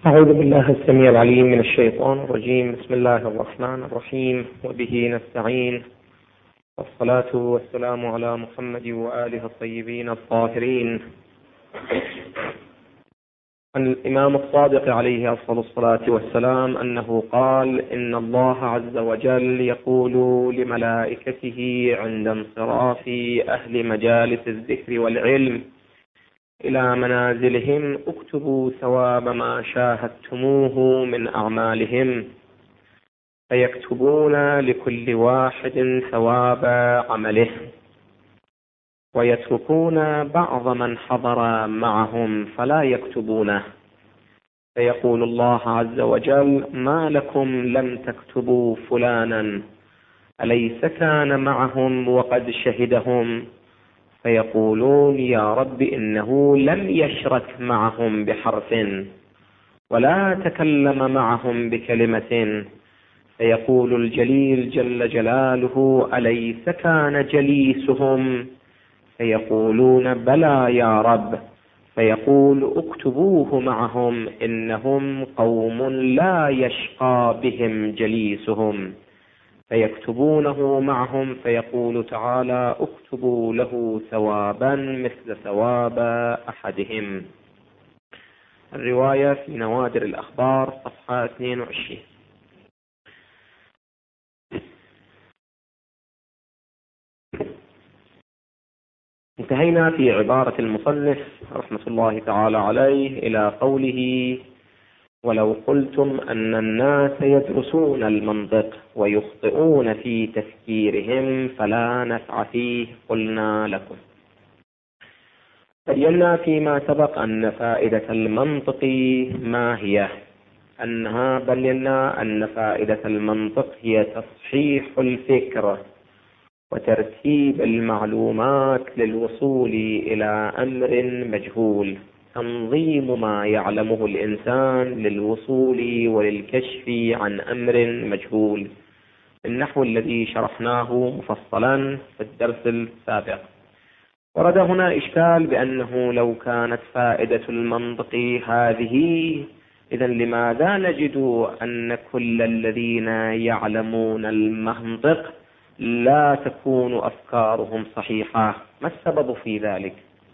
أعوذ بالله السميع العليم من الشيطان الرجيم. بسم الله الرحمن الرحيم، وبه نستعين، والصلاة والسلام على محمد وآله الطيبين الطاهرين. عن الإمام الصادق عليه أفضل الصلاة والسلام أنه قال: إن الله عز وجل يقول لملائكته عند انصراف أهل مجالس الذكر والعلم إلى منازلهم: اكتبوا ثواب ما شاهدتموه من أعمالهم، فيكتبون لكل واحد ثواب عمله، ويتركون بعض من حضر معهم فلا يكتبونه، فيقول الله عز وجل: ما لكم لم تكتبوا فلانا، أليس كان معهم وقد شهدهم؟ فيقولون: يا رب إنه لم يشرك معهم بحرف ولا تكلم معهم بكلمة. فيقول الجليل جل جلاله: أليس كان جليسهم؟ فيقولون: بلى يا رب. فيقول: اكتبوه معهم، إنهم قوم لا يشقى بهم جليسهم. فيكتبونه معهم، فيقول تعالى: اكتبوا له ثوابا مثل ثواب أحدهم. الرواية في نوادر الأخبار صفحة 22. انتهينا في عبارة المصنف رحمة الله تعالى عليه إلى قوله: ولو قلتم أن الناس يدرسون المنطق ويخطئون في تفكيرهم فلا نفع فيه، قلنا لكم. بينا فيما سبق أن فائدة المنطق ما هي؟ بينا أن فائدة المنطق هي تصحيح الفكر وترتيب المعلومات للوصول إلى أمر مجهول، تنظيم ما يعلمه الإنسان للوصول وللكشف عن أمر مجهول، النحو الذي شرحناه مفصلا في الدرس السابق. ورد هنا إشكال بأنه لو كانت فائدة المنطق هذه، إذن لماذا نجد أن كل الذين يعلمون المنطق لا تكون أفكارهم صحيحة؟ ما السبب في ذلك؟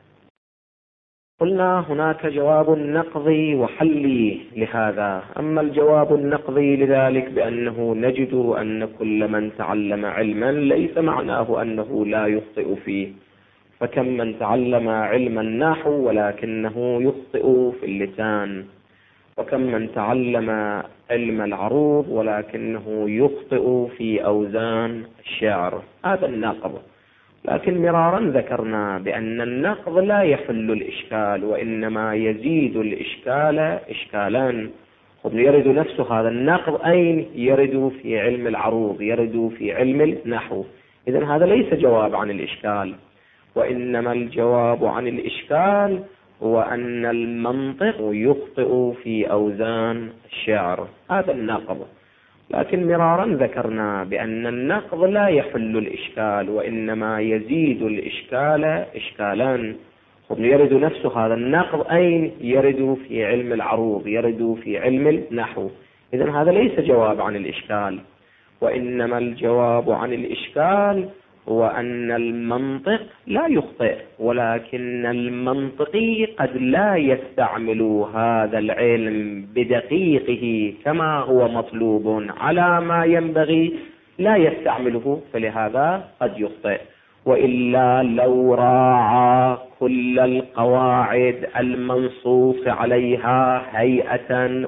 قلنا هناك جواب نقضي وحلي لهذا. أما الجواب النقضي لذلك بأنه نجد أن كل من تعلم علما ليس معناه أنه لا يخطئ فيه، فكم من تعلم علم النحو ولكنه يخطئ في اللسان، وكم من تعلم علم العروض ولكنه يخطئ في أوزان الشعر. هذا النقض. لكن مرارا ذكرنا بأن النقض لا يحل الإشكال، وإنما يزيد الإشكال إشكالان. يرد نفس هذا النقض أين؟ يرد في علم العروض، يرد في علم النحو. إذن هذا ليس جواب عن الإشكال، وإنما الجواب عن الإشكال هو أن المنطق يخطئ في أوزان الشعر. هذا النقض. لكن مرارا ذكرنا بأن النقض لا يحل الإشكال، وإنما يزيد الإشكال إشكالان. يرد نفس هذا النقض أين؟ يرد في علم العروض، يرد في علم النحو. إذن هذا ليس جواب عن الإشكال، وإنما الجواب عن الإشكال هو أن المنطق لا يخطئ، ولكن المنطقي قد لا يستعمل هذا العلم بدقيقه كما هو مطلوب على ما ينبغي، لا يستعمله، فلهذا قد يخطئ. وإلا لو راعى كل القواعد المنصوص عليها هيئة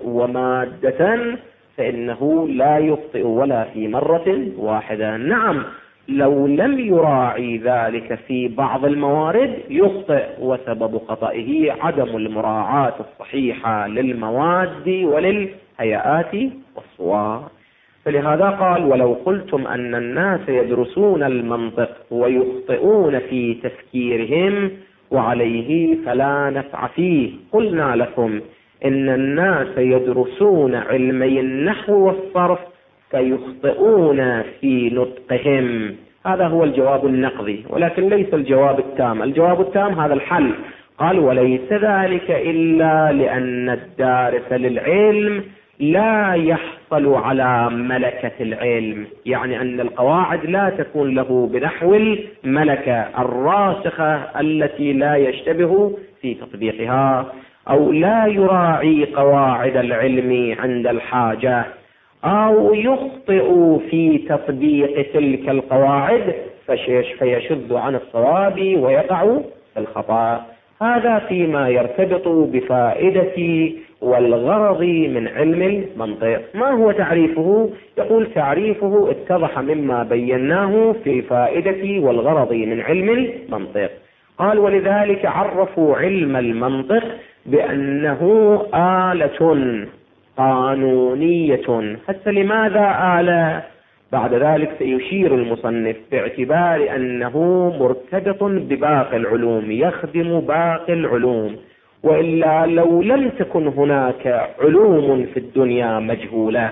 ومادة فإنه لا يخطئ ولا في مرة واحدة. نعم، لو لم يراعي ذلك في بعض الموارد يخطئ، وسبب خطئه عدم المراعاة الصحيحة للمواد وللهيئات والصور. فلهذا قال: ولو قلتم أن الناس يدرسون المنطق ويخطئون في تفكيرهم وعليه فلا نفع فيه، قلنا لكم إن الناس يدرسون علمي النحو والصرف فيخطئون في نطقهم. هذا هو الجواب النقضي، ولكن ليس الجواب التام. الجواب التام هذا الحل، قال وليس ذلك إلا لأن الدارس للعلم لا يحصل على ملكة العلم، يعني أن القواعد لا تكون له بنحو الملكة الراسخة التي لا يشتبه في تطبيقها، أو لا يراعي قواعد العلم عند الحاجة، أو يخطئ في تطبيق تلك القواعد فيشذ عن الصواب ويقع في الخطأ. هذا فيما يرتبط بفائدة والغرض من علم المنطق. ما هو تعريفه؟ يقول تعريفه اتضح مما بيناه في الفائدة والغرض من علم المنطق. قال ولذلك عرفوا علم المنطق بأنه آلة قانونية. حتى لماذا آلة؟ بعد ذلك سيشير المصنف باعتبار أنه مرتبط بباقي العلوم، يخدم باقي العلوم، وإلا لو لم تكن هناك علوم في الدنيا مجهولة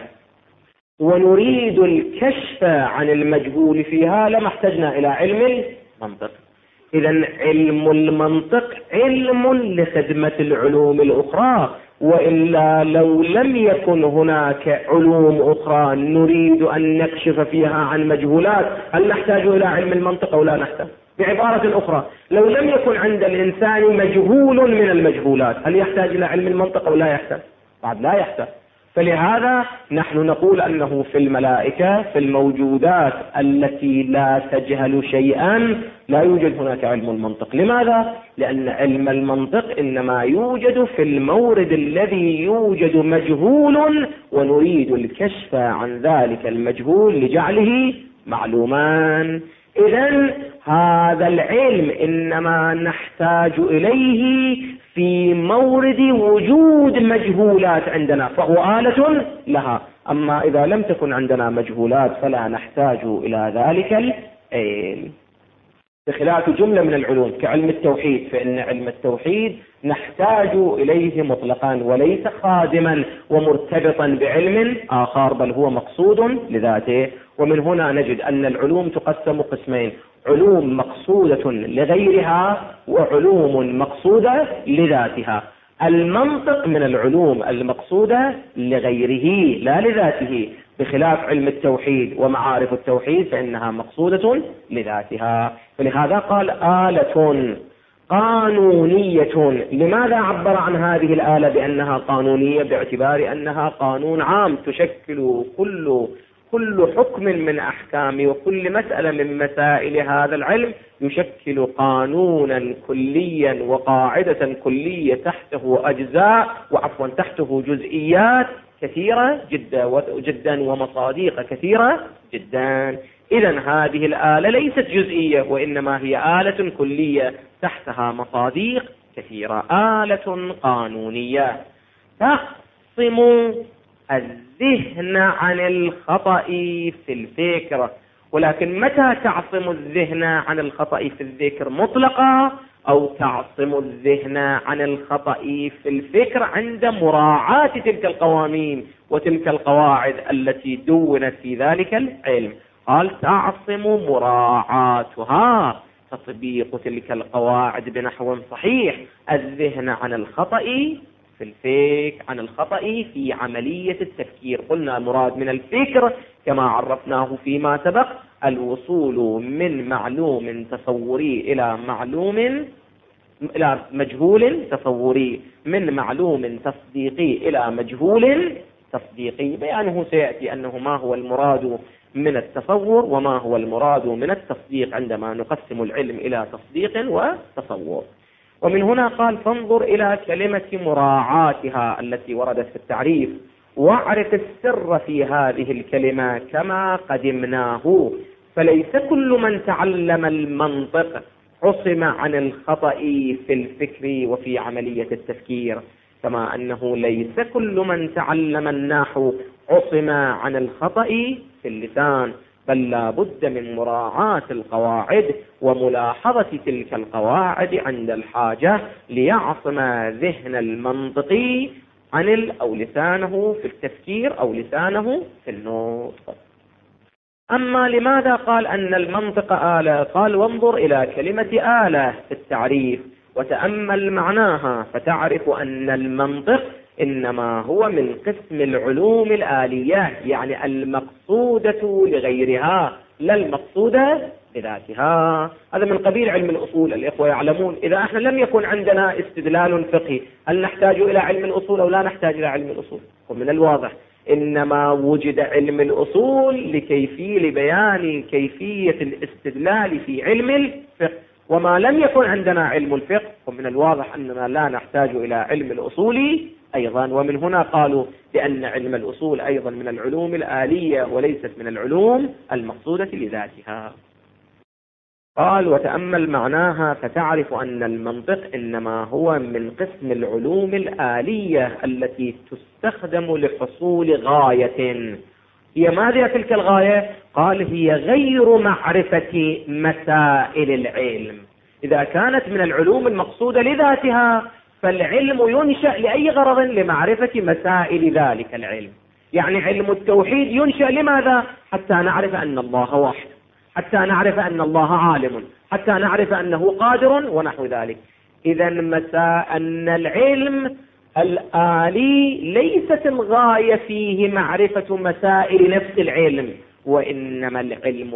ونريد الكشف عن المجهول فيها لما احتجنا إلى علم المنطق. إذن علم المنطق علم لخدمة العلوم الأخرى، وإلا لو لم يكن هناك علوم أخرى نريد أن نكشف فيها عن مجهولات هل نحتاج إلى علم المنطق أو لا نحتاج؟ بعبارة أخرى، لو لم يكن عند الإنسان مجهول من المجهولات هل يحتاج إلى علم المنطق أو لا يحتاج؟ بعد لا يحتاج. فلهذا نحن نقول أنه في الملائكة، في الموجودات التي لا تجهل شيئا، لا يوجد هناك علم المنطق. لماذا؟ لأن علم المنطق إنما يوجد في المورد الذي يوجد مجهول ونريد الكشف عن ذلك المجهول لجعله معلوما. إذن هذا العلم إنما نحتاج إليه في مورد وجود مجهولات عندنا، فهو آلة لها. أما إذا لم تكن عندنا مجهولات فلا نحتاج إلى ذلك العلم. بخلاف جملة من العلوم كعلم التوحيد، فإن علم التوحيد نحتاج إليه مطلقا وليس خادما ومرتبطا بعلم آخر، بل هو مقصود لذاته. ومن هنا نجد أن العلوم تقسم قسمين: علوم مقصودة لغيرها وعلوم مقصودة لذاتها. المنطق من العلوم المقصودة لغيره لا لذاته، بخلاف علم التوحيد ومعارف التوحيد فإنها مقصودة لذاتها. فلهذا قال آلة قانونية. لماذا عبر عن هذه الآلة بأنها قانونية؟ باعتبار أنها قانون عام تشكل كل حكم من أحكام وكل مسألة من مسائل هذا العلم يشكل قانونا كليا وقاعدة كلية تحته أجزاء تحته جزئيات كثيرة جدا ومصادق كثيرة جدا. إذن هذه الآلة ليست جزئية وإنما هي آلة كلية تحتها مصادق كثيرة. آلة قانونية تقسم الذهن عن الخطأ في الفكر. ولكن متى تعصم الذهن عن الخطأ في الذكر؟ مطلقا أو تعصم الذهن عن الخطأ في الفكر عند مراعاة تلك القوانين وتلك القواعد التي دونت في ذلك العلم. قال تعصم مراعاتها، تطبيق تلك القواعد بنحو صحيح، الذهن عن الخطأ في الفكر، عن الخطأ في عملية التفكير. قلنا المراد من الفكر كما عرفناه فيما سبق الوصول من معلوم تصوري إلى مجهول تصوري، من معلوم تصديقي إلى مجهول تصديقي. بيانه سيأتي أنه ما هو المراد من التصور وما هو المراد من التصديق عندما نقسم العلم إلى تصديق وتصور. ومن هنا قال فانظر إلى كلمة مراعاتها التي وردت في التعريف، واعرف السر في هذه الكلمة كما قدمناه. فليس كل من تعلم المنطق عصم عن الخطأ في الفكر وفي عملية التفكير، كما أنه ليس كل من تعلم النحو عصم عن الخطأ في اللسان، بل لا بد من مراعاة القواعد وملاحظة تلك القواعد عند الحاجة ليعصم ذهن المنطقي عن أو لسانه في التفكير أو لسانه في النطق. أما لماذا قال أن المنطق آلة؟ قال وانظر إلى كلمة آلة في التعريف، وتأمل معناها فتعرف أن المنطق إنما هو من قسم العلوم الآلية، يعني المقصودة لغيرها لا المقصودة بذاتها. هذا من قبيل علم الأصول. الإخوة يعلمون إذا احنا لم يكن عندنا استدلال فقهي هل نحتاج إلى علم الأصول أو لا نحتاج إلى علم الأصول؟ ومن الواضح إنما وجد علم الأصول لبيان كيفية الاستدلال في علم الفقه، وما لم يكن عندنا علم الفقه ومن الواضح أننا لا نحتاج إلى علم الأصول أيضا. ومن هنا قالوا بأن علم الأصول أيضا من العلوم الآلية وليست من العلوم المقصودة لذاتها. قال وتأمل معناها فتعرف أن المنطق إنما هو من قسم العلوم الآلية التي تستخدم لحصول غاية. هي ماذا تلك الغاية؟ قال هي غير معرفة مسائل العلم. إذا كانت من العلوم المقصودة لذاتها فالعلم ينشأ لأي غرض؟ لمعرفة مسائل ذلك العلم. يعني علم التوحيد ينشأ لماذا؟ حتى نعرف أن الله واحد، حتى نعرف أن الله عالم، حتى نعرف أنه قادر ونحو ذلك. إذا أن العلم الآلي ليست الغاية فيه معرفة مسائل نفس العلم، وإنما العلم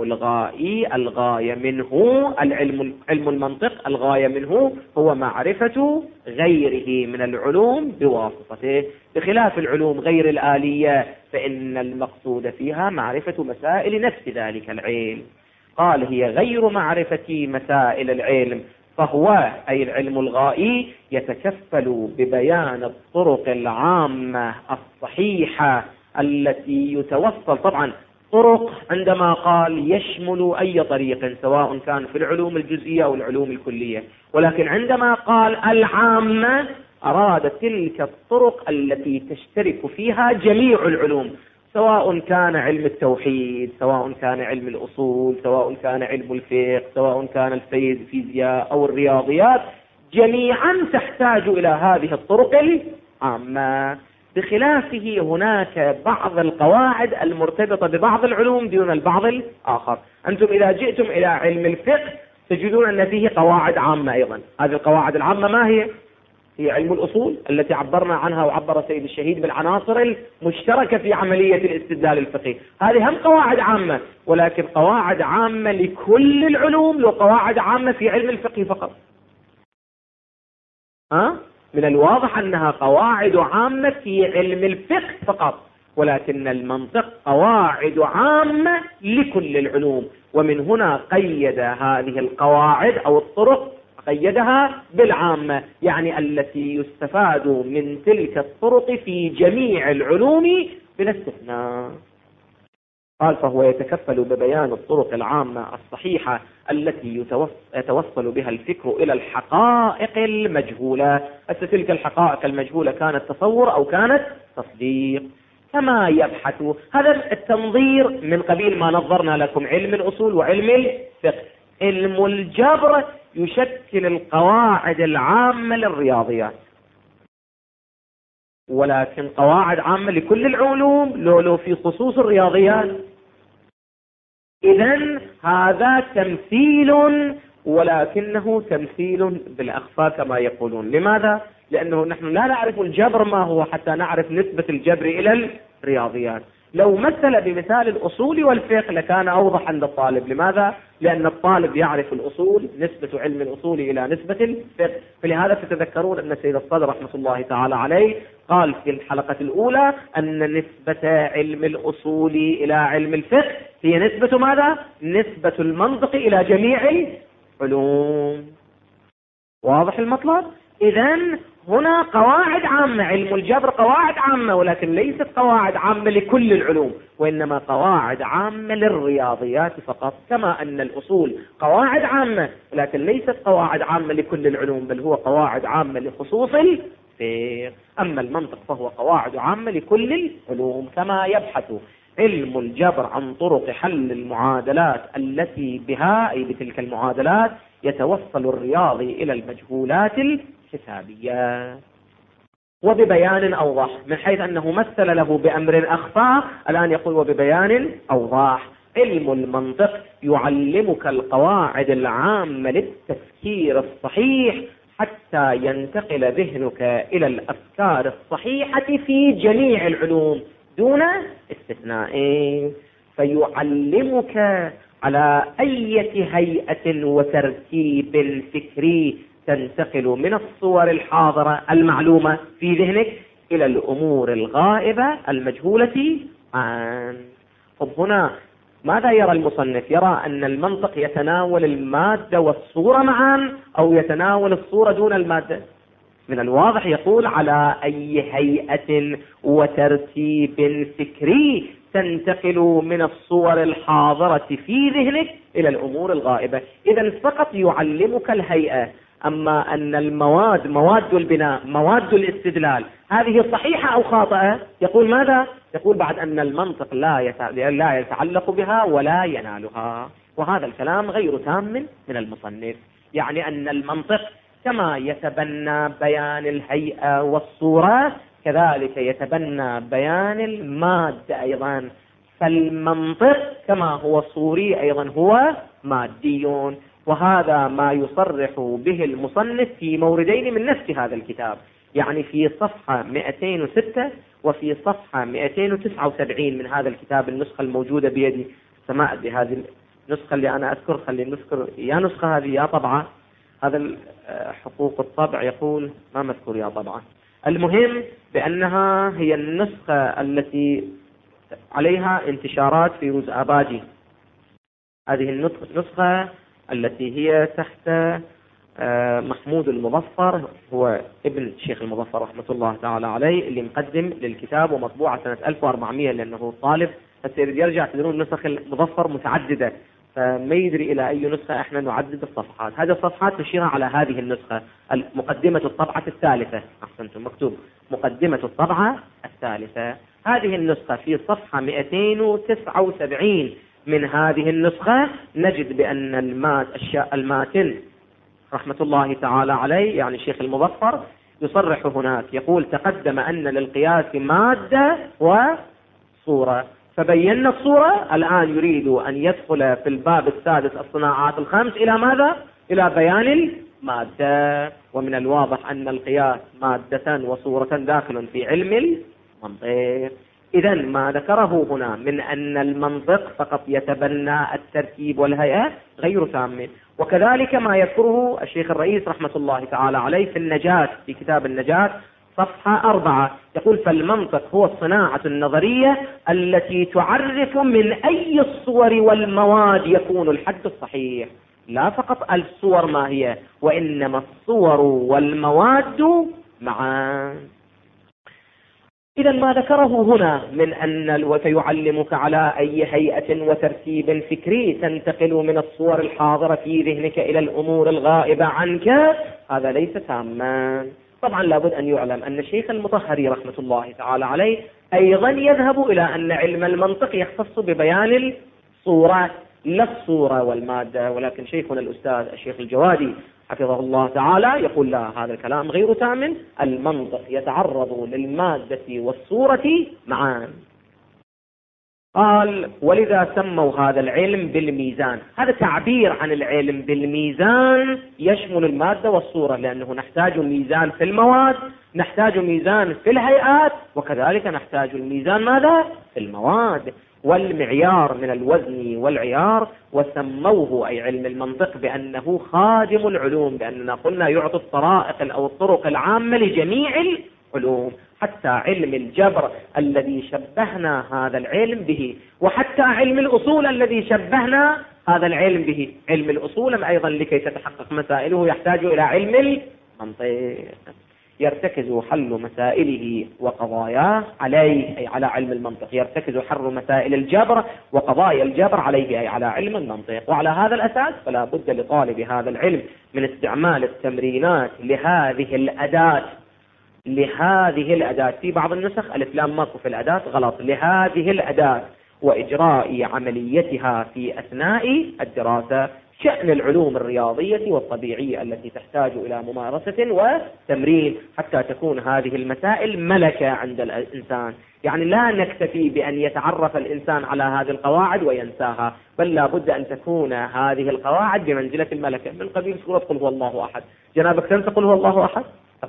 الغاية منه علم المنطق الغاية منه هو معرفة غيره من العلوم بواسطته، بخلاف العلوم غير الآلية فإن المقصود فيها معرفة مسائل نفس ذلك العلم. قال هي غير معرفة مسائل العلم، فهو أي العلم الغائي يتكفل ببيان الطرق العامة الصحيحة التي يتوصل. طبعا طرق عندما قال يشمل أي طريق سواء كان في العلوم الجزئية أو العلوم الكلية، ولكن عندما قال العامة أراد تلك الطرق التي تشترك فيها جميع العلوم، سواء كان علم التوحيد، سواء كان علم الأصول، سواء كان علم الفقه، سواء كان الفيزياء أو الرياضيات، جميعا تحتاج إلى هذه الطرق العامة. بخلافه هناك بعض القواعد المرتبطة ببعض العلوم دون البعض الآخر. أنتم إذا جئتم إلى علم الفقه تجدون أن فيه قواعد عامة أيضا. هذه القواعد العامة ما هي؟ هي علم الأصول التي عبرنا عنها وعبر سيد الشهيد بالعناصر المشتركة في عملية الاستدلال الفقهي. هذه هم قواعد عامة، ولكن قواعد عامة لكل العلوم، لو قواعد عامة في علم الفقه فقط. من الواضح أنها قواعد عامة في علم الفقه فقط، ولكن المنطق قواعد عامة لكل العلوم. ومن هنا قيد هذه القواعد أو الطرق قيدها بالعامة، يعني التي يستفاد من تلك الطرق في جميع العلوم بلا استثناء. قال فهو يتكفل ببيان الطرق العامة الصحيحة التي يتوصل بها الفكر إلى الحقائق المجهولة. تلك الحقائق المجهولة كانت تصور أو كانت تصديق. كما يبحث هذا التنظير من قبيل ما نظرنا لكم علم الأصول وعلم الفقه. علم الجبر يشكل القواعد العامة للرياضيات، ولكن قواعد عامة لكل العلوم لو في خصوص الرياضيات. إذن هذا تمثيل، ولكنه تمثيل بالأخفاء كما يقولون. لماذا؟ لأنه نحن لا نعرف الجبر ما هو حتى نعرف نسبة الجبر إلى الرياضيات. لو مثل بمثال الأصول والفقه لكان أوضح عند الطالب. لماذا؟ لأن الطالب يعرف الأصول، نسبة علم الأصول إلى نسبة الفقه. فلهذا تتذكرون أن السيد الصدر رحمة الله تعالى عليه قال في الحلقة الأولى أن نسبة علم الأصول إلى علم الفقه هي نسبة ماذا؟ نسبة المنطق إلى جميع العلوم. واضح المطلب؟ إذن هنا قواعد عامة، علم الجبر قواعد عامة، ولكن ليست قواعد عامة لكل العلوم، وإنما قواعد عامة للرياضيات فقط. كما أن الأصول قواعد عامة ولكن ليست قواعد عامة لكل العلوم، بل هو قواعد عامة لخصوص الفقه. أما المنطق فهو قواعد عامة لكل العلوم. كما يبحث علم الجبر عن طرق حل المعادلات التي بها أي بتلك المعادلات يتوصل الرياضي إلى المجهولات الحسابية. وببيان أوضح، من حيث أنه مثل له بأمر أخفى، الآن يقول وببيان أوضح. علم المنطق يعلمك القواعد العامة للتفكير الصحيح حتى ينتقل ذهنك إلى الأفكار الصحيحة في جميع العلوم دون استثناء، فيعلمك على أي هيئة وترتيب فكري تنتقل من الصور الحاضرة المعلومة في ذهنك إلى الأمور الغائبة المجهولة عنك. طب هنا ماذا يرى المصنف؟ يرى أن المنطق يتناول المادة والصورة معا أو يتناول الصورة دون المادة؟ من الواضح يقول على أي هيئة وترتيب فكري تنتقل من الصور الحاضرة في ذهنك إلى الأمور الغائبة. إذن فقط يعلمك الهيئة، أما أن المواد، مواد البناء، مواد الاستدلال، هذه صحيحة أو خاطئة، يقول ماذا؟ يقول بعد أن المنطق لا يتعلق بها ولا ينالها. وهذا الكلام غير تام من المصنف، يعني أن المنطق كما يتبنى بيان الهيئة والصورة كذلك يتبنى بيان المادة أيضا، فالمنطق كما هو صوري أيضا هو مادي. وهذا ما يصرح به المصنف في موردين من نفس هذا الكتاب، يعني في صفحة 206 وفي صفحة 279 من هذا الكتاب، النسخة الموجودة بيدي. سماء بهذه النسخة اللي أنا أذكر، خلي نذكر يا نسخة هذه يا طبعة، هذا حقوق الطبع يقول ما مذكور يا طبعة. المهم بأنها هي النسخة التي عليها انتشارات فيروز آباجي، هذه النسخة التي هي تحت محمود المظفر، هو ابن الشيخ المظفر رحمة الله تعالى عليه، اللي مقدم للكتاب ومطبوعة سنة 1400 لأنه طالب فسيرد يرجع. تدرون نسخ المظفر متعددة، فما يدري إلى أي نسخة احنا نعدد الصفحات. هذه الصفحات تشير على هذه النسخة، مقدمة الطبعة الثالثة، أحسنتم مكتوب مقدمة الطبعة الثالثة. هذه النسخة في صفحة 279 من هذه النسخة نجد بأن الماتن رحمة الله تعالى عليه، يعني الشيخ المظفر، يصرح هناك يقول تقدم أن للقياس مادة وصورة، فبينا الصورة، الآن يريد أن يدخل في الباب السادس الصناعات الخمس إلى ماذا؟ إلى بيان المادة. ومن الواضح أن القياس مادة وصورة داخل في علم المنطق. إذن ما ذكره هنا من أن المنطق فقط يتبنى الترتيب والهيئة غير تام، وكذلك ما يذكره الشيخ الرئيس رحمة الله تعالى عليه في النجاة، في كتاب النجاة صفحة 4، يقول فالمنطق هو الصناعة النظرية التي تعرف من أي الصور والمواد يكون الحد الصحيح، لا فقط الصور ما هي، وإنما الصور والمواد معا. إذا ما ذكره هنا من أن وسيعلمك على أي هيئة وترتيب فكري تنتقل من الصور الحاضرة في ذهنك إلى الأمور الغائبة عنك، هذا ليس تاما. طبعا لابد أن يعلم أن الشيخ المطهري رحمة الله تعالى عليه أيضا يذهب إلى أن علم المنطق يختص ببيان الصورة، لا الصورة والمادة، ولكن شيخنا الأستاذ الشيخ الجوادي حفظه الله تعالى يقول لا، هذا الكلام غير تام، المنطق يتعرض للمادة والصورة معا. قال ولذا سموا هذا العلم بالميزان. هذا تعبير عن العلم بالميزان يشمل المادة والصورة، لأنه نحتاج الميزان في المواد، نحتاج الميزان في الهيئات، وكذلك نحتاج الميزان ماذا؟ في المواد، والمعيار من الوزن والعيار. وسموه أي علم المنطق بأنه خادم العلوم، لأننا قلنا يعطي الطرائق أو الطرق العامة لجميع العلوم، حتى علم الجبر الذي شبهنا هذا العلم به، وحتى علم الأصول الذي شبهنا هذا العلم به. علم الأصول أيضا لكي تتحقق مسائله يحتاج إلى علم المنطق، يرتكز حل مسائله وقضاياه عليه، أي على علم المنطق. يرتكز حل مسائل الجبر وقضايا الجبر عليه، أي على علم المنطق. وعلى هذا الأساس فلا بد لطالب هذا العلم من استعمال التمرينات لهذه الأداة في بعض النسخ ألف لام ماكو في الأداة غلط، لهذه الأداة وإجراء عمليتها في أثناء الدراسة. شأن العلوم الرياضية والطبيعية التي تحتاج إلى ممارسة وتمرين حتى تكون هذه المسائل ملكة عند الإنسان. يعني لا نكتفي بأن يتعرف الإنسان على هذه القواعد وينساها، بل لا بد أن تكون هذه القواعد بمنزلة الملكة، من قبيل سورة قل هو الله أحد. جنابك تنسى قل هو الله أحد؟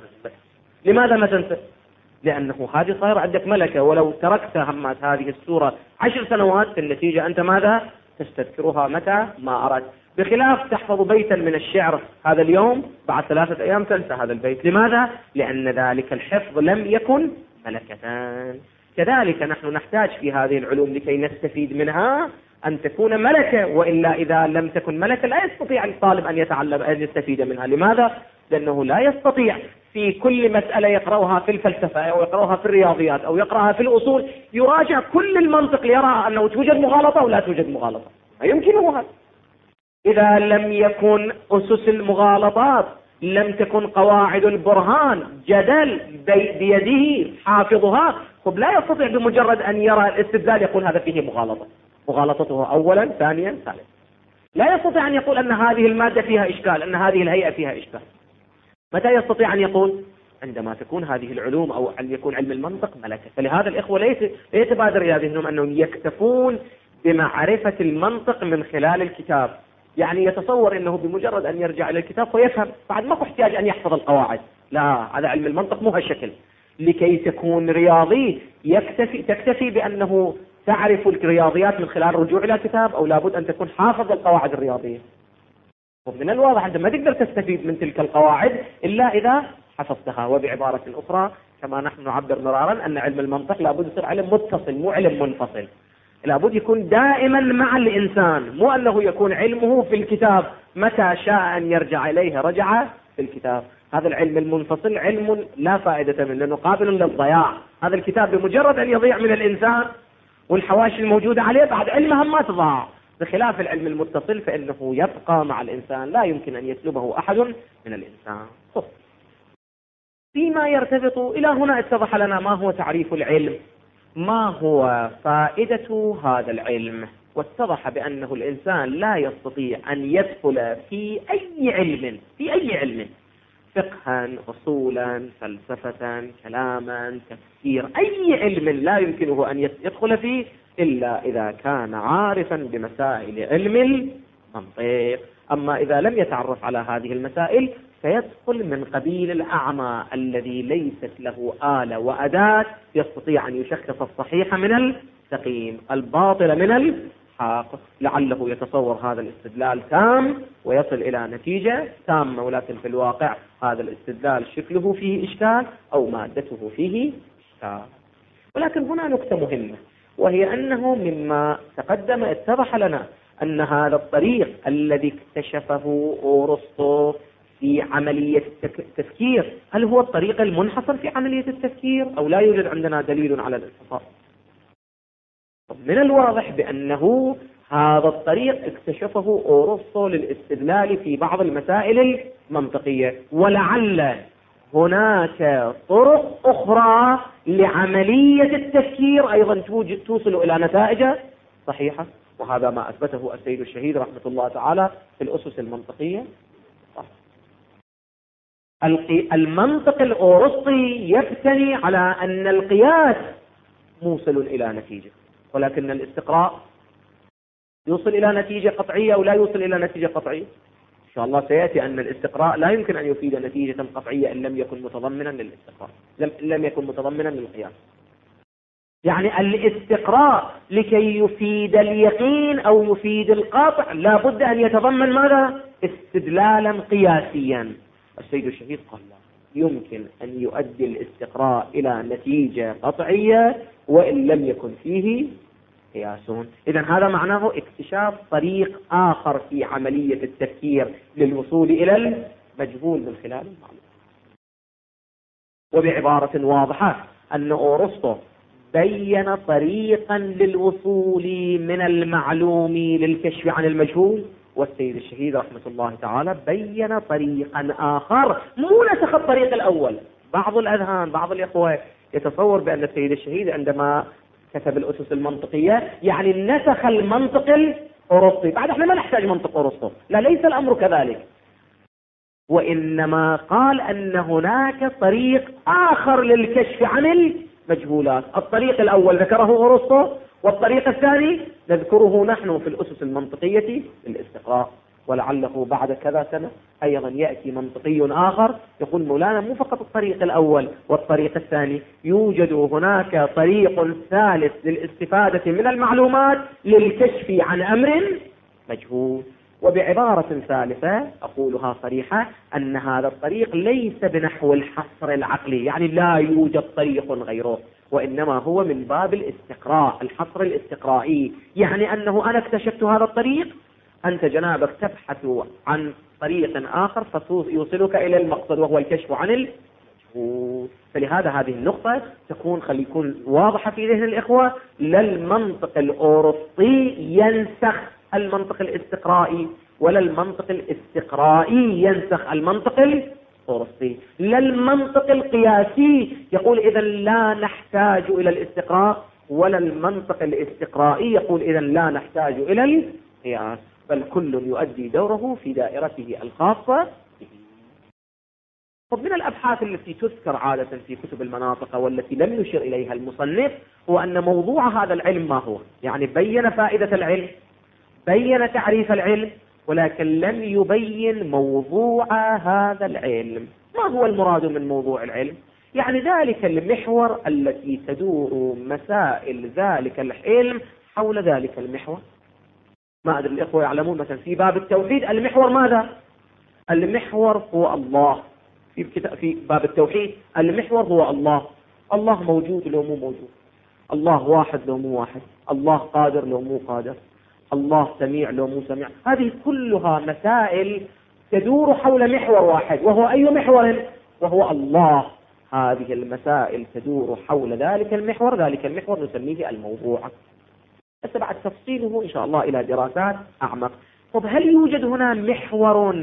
لماذا ما تنسى؟ لأنه هذه صار عندك ملكة، ولو تركت همات هذه السورة 10 سنوات في النتيجة أنت ماذا؟ تستذكرها متى ما أردت. بخلاف تحفظ بيتا من الشعر هذا اليوم، بعد 3 أيام تنسى هذا البيت. لماذا؟ لأن ذلك الحفظ لم يكن ملكة. كذلك نحن نحتاج في هذه العلوم لكي نستفيد منها أن تكون ملكة، وإلا إذا لم تكن ملكة لا يستطيع الطالب أن يتعلم أن يستفيد منها. لماذا؟ لأنه لا يستطيع في كل مسألة يقرأها في الفلسفة أو يقرأها في الرياضيات أو يقرأها في الأصول يراجع كل المنطق ليرى أنه توجد مغالطة أو لا توجد مغالطة. ما يمكنه هذا. إذا لم يكن أسس المغالطات، لم تكن قواعد البرهان جدل بيده حافظها، لا يستطيع بمجرد أن يرى الاستدلال يقول هذا فيه مغالطة، مغالطته أولا ثانيا ثالثا. لا يستطيع أن يقول أن هذه المادة فيها إشكال، أن هذه الهيئة فيها إشكال. متى يستطيع أن يقول؟ عندما تكون هذه العلوم أو أن يكون علم المنطق ملكة. فلهذا الإخوة لا يتبادر إلى ذهنهم أنهم يكتفون بمعرفة المنطق من خلال الكتاب. يعني يتصور أنه بمجرد أن يرجع إلى الكتاب ويفهم، بعد ما يحتاج أن يحفظ القواعد. لا، هذا علم المنطق مو هالشكل. لكي تكون رياضي تكتفي بأنه تعرف الرياضيات من خلال الرجوع إلى الكتاب، أو لابد أن تكون حافظ القواعد الرياضية. ومن الواضح أنت ما تقدر تستفيد من تلك القواعد إلا إذا حفظتها. وبعبارة أخرى كما نحن نعبر مرارا أن علم المنطق لابد يصير علم متصل مو علم منفصل. لابد يكون دائما مع الإنسان، مو أنه يكون علمه في الكتاب متى شاء أن يرجع إليه رجع في الكتاب. هذا العلم المنفصل علم لا فائدة منه لأنه قابل للضياع. هذا الكتاب بمجرد أن يضيع من الإنسان والحواشي الموجودة عليه بعد علمها ما تضاع. بخلاف العلم المتصل فإنه يبقى مع الإنسان، لا يمكن أن يسلبه أحد من الإنسان. فيما يرتبط إلى هنا اتضح لنا ما هو تعريف العلم، ما هو فائدة هذا العلم، واتضح بأنه الإنسان لا يستطيع أن يدخل في أي علم فقها، أصولا، فلسفة، كلاما، تفسير، أي علم لا يمكنه أن يدخل فيه إلا إذا كان عارفا بمسائل علم المنطق. أما إذا لم يتعرف على هذه المسائل فيدخل من قبيل الأعمى الذي ليست له آلة وأداة يستطيع أن يشخص الصحيح من السقيم، الباطل من الحق. لعله يتصور هذا الاستدلال تام ويصل إلى نتيجة تامة، ولكن في الواقع هذا الاستدلال شكله فيه إشكال أو مادته فيه إشكال. ولكن هنا نقطة مهمة، وهي أنه مما تقدم اتضح لنا أن هذا الطريق الذي اكتشفه أورسطو في عملية التفكير، هل هو الطريق المنحصر في عملية التفكير أو لا يوجد عندنا دليل على الانحصار؟ من الواضح بأنه هذا الطريق اكتشفه أورسطو للاستدلال في بعض المسائل المنطقية، ولعل هناك طرق أخرى لعملية التفكير أيضا توصل إلى نتائج صحيحة. وهذا ما أثبته السيد الشهيد رحمة الله تعالى في الأسس المنطقية. المنطق الأورسطي يبتني على أن القياس موصل إلى نتيجة، ولكن الاستقراء يوصل إلى نتيجة قطعية أو لا يوصل إلى نتيجة قطعية. إن شاء الله سيأتي أن الاستقراء لا يمكن أن يفيد نتيجة قطعية إن لم يكن متضمنا للاستقراء، لم يكن متضمنا للقياس. يعني الاستقراء لكي يفيد اليقين أو يفيد القطع لا بد أن يتضمن ماذا؟ استدلالا قياسيا. السيد الشهيد قال لا يمكن أن يؤدي الاستقراء إلى نتيجة قطعية وإن لم يكن فيه قياس. إذن هذا معناه اكتشاف طريق آخر في عملية التفكير للوصول إلى المجهول من خلال المعلومات. وبعبارة واضحة أن أورسطو بين طريقا للوصول من المعلوم للكشف عن المجهول، والسيد الشهيد رحمة الله تعالى بين طريقا آخر مو نسخ الطريق الأول. بعض الأذهان بعض الإخوة يتصور بأن السيد الشهيد عندما كتب الأسس المنطقية، يعني نسخ المنطق الأرسطي. بعد احنا ما نحتاج منطق أرسطو، لا، ليس الأمر كذلك، وإنما قال أن هناك طريق آخر للكشف عن المجهولات. الطريق الأول ذكره أرسطو، والطريق الثاني نذكره نحن في الأسس المنطقية للاستقراء. ولعله بعد كذا سنة أيضا يأتي منطقي آخر يقول مولانا مو فقط الطريق الأول والطريق الثاني، يوجد هناك طريق ثالث للاستفادة من المعلومات للكشف عن أمر مجهول. وبعبارة ثالثة أقولها صريحة أن هذا الطريق ليس بنحو الحصر العقلي، يعني لا يوجد طريق غيره، وإنما هو من باب الاستقراء، الحصر الاستقرائي، يعني أنه أنا اكتشفت هذا الطريق، أنت جنابك تبحث عن طريق آخر فيوصلك إلى المقصد وهو الكشف عن المجهول. فلهذا هذه النقطة خلي يكون واضحة في ذهن الإخوة. لا المنطق الأرسطي ينسخ المنطق الاستقرائي، ولا المنطق الاستقرائي ينسخ المنطق الأرسطي، لا المنطق القياسي يقول إذا لا نحتاج إلى الاستقراء، ولا المنطق الاستقرائي يقول إذا لا نحتاج إلى القياس، بل كل يؤدي دوره في دائرته الخاصة به. من الأبحاث التي تذكر عادة في كتب المناطق والتي لم يشر إليها المصنف هو أن موضوع هذا العلم ما هو، يعني بين فائدة العلم، بين تعريف العلم، ولكن لم يبين موضوع هذا العلم. ما هو المراد من موضوع العلم؟ يعني ذلك المحور التي تدور مسائل ذلك العلم حول ذلك المحور. ما أدري الإخوة يعلمون مثلا في باب التوحيد المحور ماذا؟ المحور هو الله. في باب التوحيد المحور هو الله. الله موجود لو مو موجود، الله واحد لو مو واحد، الله قادر لو مو قادر، الله سميع لو مو سميع. هذه كلها مسائل تدور حول محور واحد، وهو أي محور؟ وهو الله. هذه المسائل تدور حول ذلك المحور، ذلك المحور نسميه الموضوع. بس بعد تفصيله إن شاء الله إلى دراسات أعمق. طب هل يوجد هنا محور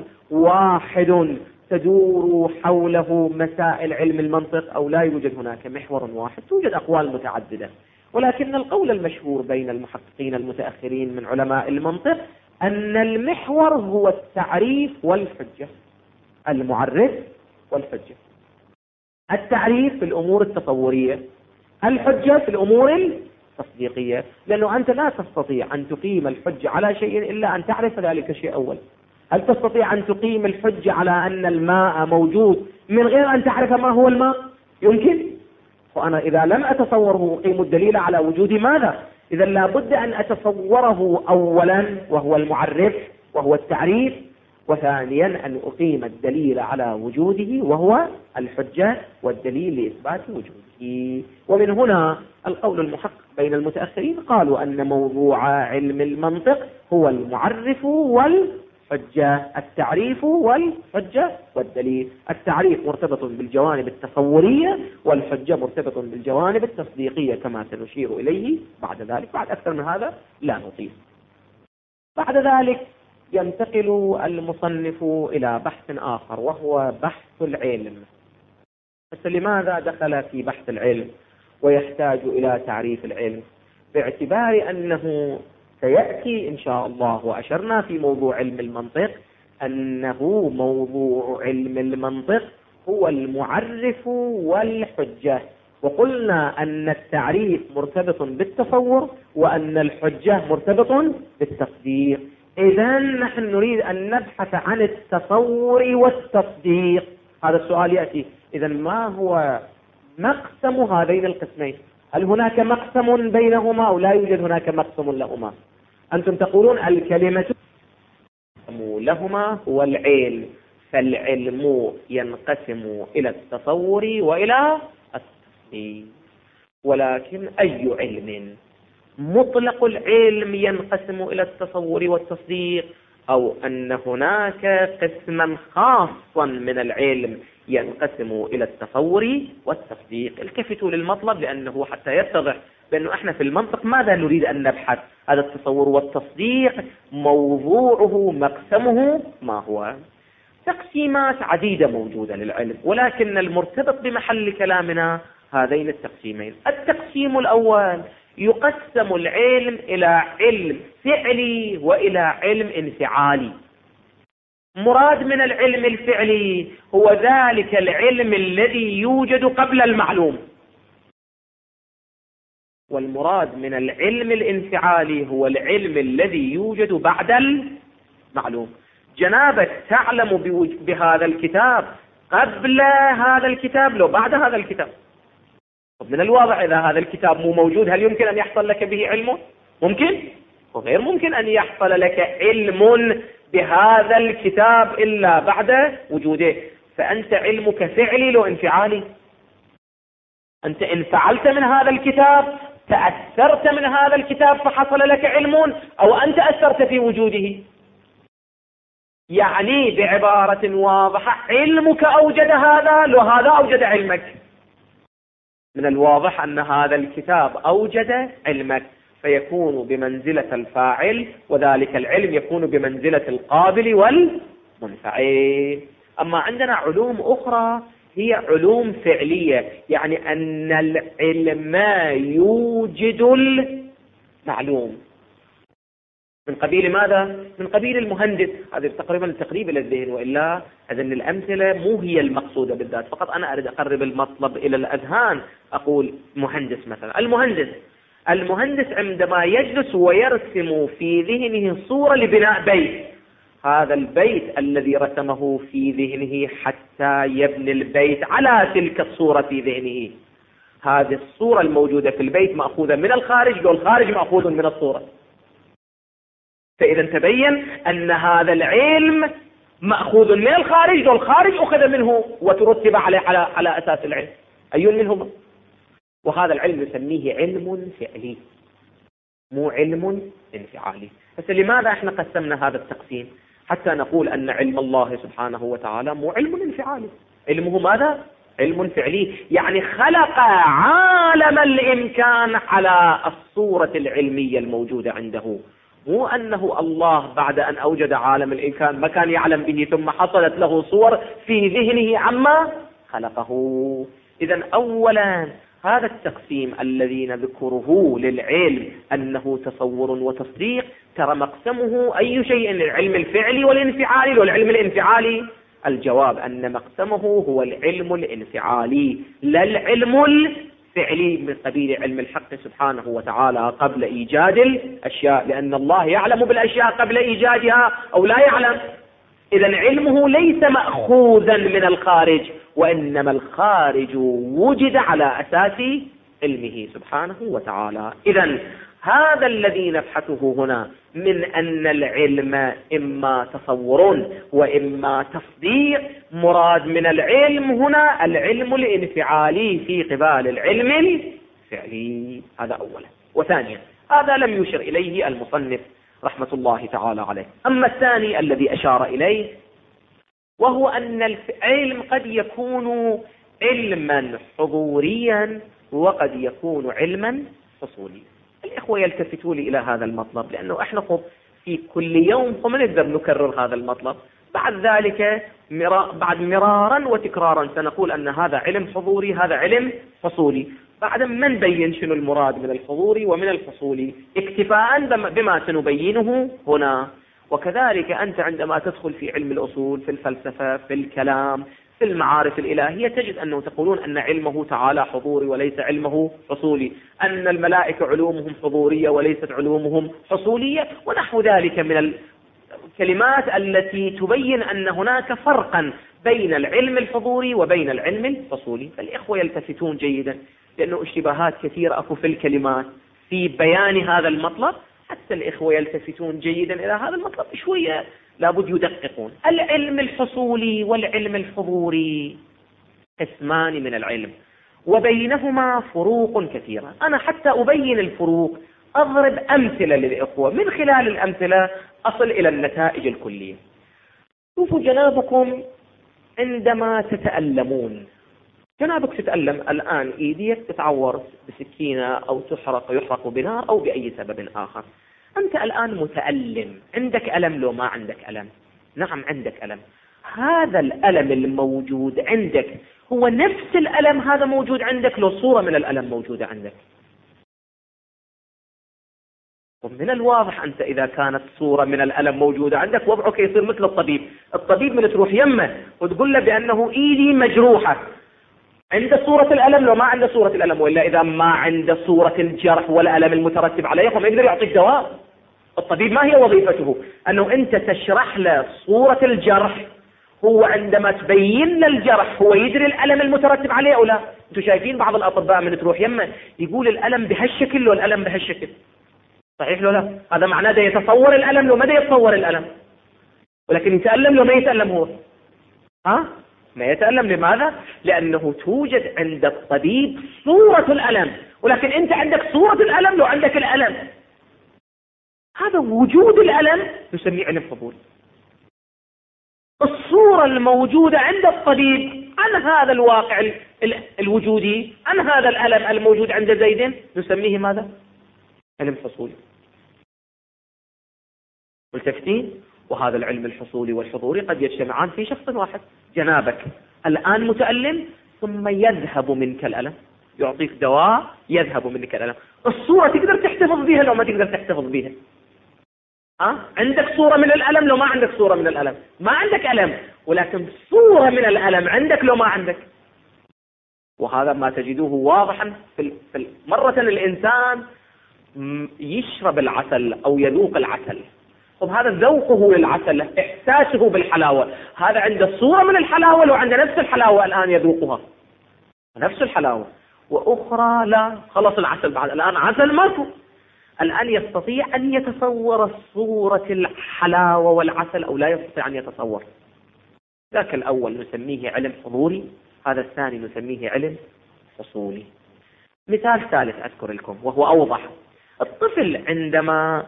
واحد تدور حوله مسائل علم المنطق، أو لا يوجد هناك محور واحد؟ توجد أقوال متعددة، ولكن القول المشهور بين المحققين المتأخرين من علماء المنطق أن المحور هو التعريف والحجة، المعرف والحجة. التعريف في الأمور التصورية، الحجة في الأمور التصديقية، لأنه أنت لا تستطيع أن تقيم الحجة على شيء إلا أن تعرف ذلك الشيء أول. هل تستطيع أن تقيم الحجة على أن الماء موجود من غير أن تعرف ما هو الماء؟ يمكن؟ وأنا إذا لم أتصوره أقيم الدليل على وجود ماذا؟ إذا لابد أن أتصوره أولا وهو المعرف وهو التعريف، وثانيا أن أقيم الدليل على وجوده وهو الحجة والدليل لإثبات وجوده. ومن هنا القول المحقق بين المتأخرين قالوا أن موضوع علم المنطق هو المعرف والحجة، التعريف والحجة والدليل. التعريف مرتبط بالجوانب التصورية، والحجة مرتبط بالجوانب التصديقية كما سنشير إليه بعد ذلك. بعد أكثر من هذا لا نطيل. بعد ذلك ينتقل المصنف إلى بحث آخر وهو بحث العلم. بس لماذا دخل في بحث العلم ويحتاج إلى تعريف العلم؟ باعتبار أنه سيأتي إن شاء الله، وأشرنا في موضوع علم المنطق أنه موضوع علم المنطق هو المعرف والحجة، وقلنا أن التعريف مرتبط بالتصور وأن الحجة مرتبط بالتصديق. إذا نحن نريد أن نبحث عن التصور والتصديق. هذا السؤال يأتي، إذا ما هو مقسم هذين القسمين؟ هل هناك مقسم بينهما أو لا يوجد هناك مقسم لهما؟ أنتم تقولون الكلمة لهما هو العلم، فالعلم ينقسم إلى التصور وإلى التصديق. ولكن أي علم؟ مطلق العلم ينقسم إلى التصور والتصديق، أو أن هناك قسما خاصا من العلم ينقسم إلى التصور والتصديق؟ التفتوا للمطلب لأنه حتى يتضح بأنه احنا في المنطق ماذا نريد أن نبحث. هذا التصور والتصديق موضوعه مقسمه ما هو؟ تقسيمات عديدة موجودة للعلم، ولكن المرتبط بمحل كلامنا هذين التقسيمين. التقسيم الأول يقسم العلم إلى علم فعلي وإلى علم انفعالي. مراد من العلم الفعلي هو ذلك العلم الذي يوجد قبل المعلوم، والمراد من العلم الانفعالي هو العلم الذي يوجد بعد المعلوم. جنابك تعلم بهذا الكتاب قبل هذا الكتاب لو بعد هذا الكتاب؟ من الواضح إذا هذا الكتاب مو موجود هل يمكن أن يحصل لك به علم؟ ممكن؟ وغير ممكن أن يحصل لك علم بهذا الكتاب إلا بعد وجوده. فأنت علمك فعلي لو انفعالي. أنت إن فعلت من هذا الكتاب تأثرت من هذا الكتاب فحصل لك علم، أو أنت أثرت في وجوده. يعني بعبارة واضحة علمك أوجد هذا لو هذا أوجد علمك. من الواضح أن هذا الكتاب أوجد علمك، فيكون بمنزلة الفاعل، وذلك العلم يكون بمنزلة القابل والمنفعل. أما عندنا علوم أخرى هي علوم فعلية، يعني أن العلم يوجد المعلوم. من قبيل ماذا؟ من قبيل المهندس. هذا تقريبا التقريب إلى الذهن، وإلا أذن الأمثلة مو هي المقصودة بالذات، فقط أنا أريد أقرب المطلب إلى الأذهان. أقول مهندس مثلا، المهندس عندما يجلس ويرسم في ذهنه صورة لبناء بيت، هذا البيت الذي رسمه في ذهنه حتى يبني البيت على تلك الصورة في ذهنه، هذه الصورة الموجودة في البيت مأخوذة من الخارج، والخارج مأخوذ من الصورة. فإذا تبين أن هذا العلم مأخوذ من الخارج، والخارج أخذ منه وترتب على أساس العلم. أي منهما؟ وهذا العلم نسميه علم فعلي مو علم انفعالي. بس لماذا احنا قسمنا هذا التقسيم؟ حتى نقول أن علم الله سبحانه وتعالى مو علم انفعالي، علمه ماذا؟ علم فعلي، يعني خلق عالم الإمكان على الصورة العلمية الموجودة عنده. مو أنه الله بعد أن أوجد عالم الإمكان ما كان يعلم به ثم حصلت له صور في ذهنه عما خلقه. إذن أولا هذا التقسيم الذي نذكره للعلم أنه تصور وتصديق، ترى مقسمه أي شيء؟ العلم الفعلي والانفعالي. والعلم الانفعالي الجواب أن مقسمه هو العلم الانفعالي لا العلم الفعلي من قبيل علم الحق سبحانه وتعالى قبل إيجاد الأشياء، لأن الله يعلم بالأشياء قبل إيجادها أو لا يعلم. إذن علمه ليس مأخوذا من الخارج، وإنما الخارج وجد على أساس علمه سبحانه وتعالى. إذن هذا الذي نبحثه هنا من أن العلم إما تصور وإما تصديق، مراد من العلم هنا العلم الانفعالي في قبال العلم الفعلي. هذا أولا. وثانيا هذا لم يشر إليه المصنف رحمة الله تعالى عليه. أما الثاني الذي أشار إليه وهو أن العلم قد يكون علما حضوريا وقد يكون علما حصوليا. الإخوة يلتفتوا لي إلى هذا المطلب، لأنه احنا في كل يوم وما نقدر نكرر هذا المطلب. بعد ذلك بعد مرارا وتكرارا سنقول أن هذا علم حضوري هذا علم حصولي، بعد ما نبين شنو المراد من الحضوري ومن الحصولي اكتفاء بما سنبينه هنا. وكذلك أنت عندما تدخل في علم الأصول، في الفلسفة، في الكلام، في المعارف الإلهية، تجد أنه تقولون أن علمه تعالى حضوري وليس علمه حصولي، أن الملائكة علومهم حضورية وليست علومهم حصولية، ونحو ذلك من الكلمات التي تبين أن هناك فرقا بين العلم الحضوري وبين العلم الحصولي. فالإخوة يلتفتون جيدا، لأنه اشتباهات كثيرة أكو في الكلمات في بيان هذا المطلب، حتى الإخوة يلتفتون جيدا إلى هذا المطلب شوية لابد يدققون. العلم الحصولي والعلم الحضوري قسمان من العلم وبينهما فروق كثيرة. أنا حتى أبين الفروق أضرب أمثلة للإخوة، من خلال الأمثلة أصل إلى النتائج الكلية. شوفوا جنابكم عندما تتألمون، جنابك تتألم الآن، إيديك تتعور بسكينة أو يحرق بنار أو بأي سبب آخر، أنت الآن متألم، عندك ألم لو ما عندك ألم؟ نعم عندك ألم. هذا الألم الموجود عندك هو نفس الألم هذا موجود عندك لو صورة من الألم موجودة عندك؟ ومن الواضح أنت إذا كانت صورة من الألم موجودة عندك وضعك يصير مثل الطبيب من تروح يمه وتقول له بأنه إيدي مجروحة، عنده صورة الألم لو ما عنده صورة الألم، وإلا إذا ما عنده صورة الجرح والألم المترتب عليه فما يقدر يعطيك دواء. الطبيب ما هي وظيفته؟ أنه أنت تشرح له صورة الجرح، هو عندما تبين له الجرح هو يدري الألم المترتب عليه أو لا. أنتم شايفين بعض الأطباء من تروح يمه يقول الألم بهالشكل والألم بهالشكل، صحيح لو لا؟ هذا معناه ده يتصور الألم لو ما ده يتصور الألم، ولكن يتألم لو ما يتألم هو ما يتألم. لماذا؟ لأنه توجد عند الطبيب صورة الألم، ولكن أنت عندك صورة الألم لو عندك الألم. هذا وجود الألم نسميه علم حضوري. الصورة الموجودة عند الطبيب عن هذا الواقع الوجودي، عن هذا الألم الموجود عند زيد، نسميه ماذا؟ علم حصولي. ملتفتين؟ وهذا العلم الحصولي والحضوري قد يجتمعان في شخص واحد. جنابك الآن متألم ثم يذهب منك الألم، يعطيك دواء يذهب منك الألم. الصورة تقدر تحتفظ بها لو ما تقدر تحتفظ بها. عندك صورة من الألم لو ما عندك صورة من الألم، ما عندك ألم ولكن صورة من الألم عندك لو ما عندك. وهذا ما تجدوه واضحا في مرة الإنسان يشرب العسل أو يذوق العسل، طب هذا ذوقه للعسل، إحساسه بالحلاوة، هذا عنده صورة من الحلاوة لو عنده نفس الحلاوة الآن يذوقها نفس الحلاوة، وأخرى لا، خلص العسل بعد الآن عسل ماكو، الآن يستطيع أن يتصور صورة الحلاوة والعسل أو لا يستطيع أن يتصور. ذاك الأول نسميه علم حضوري، هذا الثاني نسميه علم حصولي. مثال ثالث أذكر لكم وهو أوضح. الطفل عندما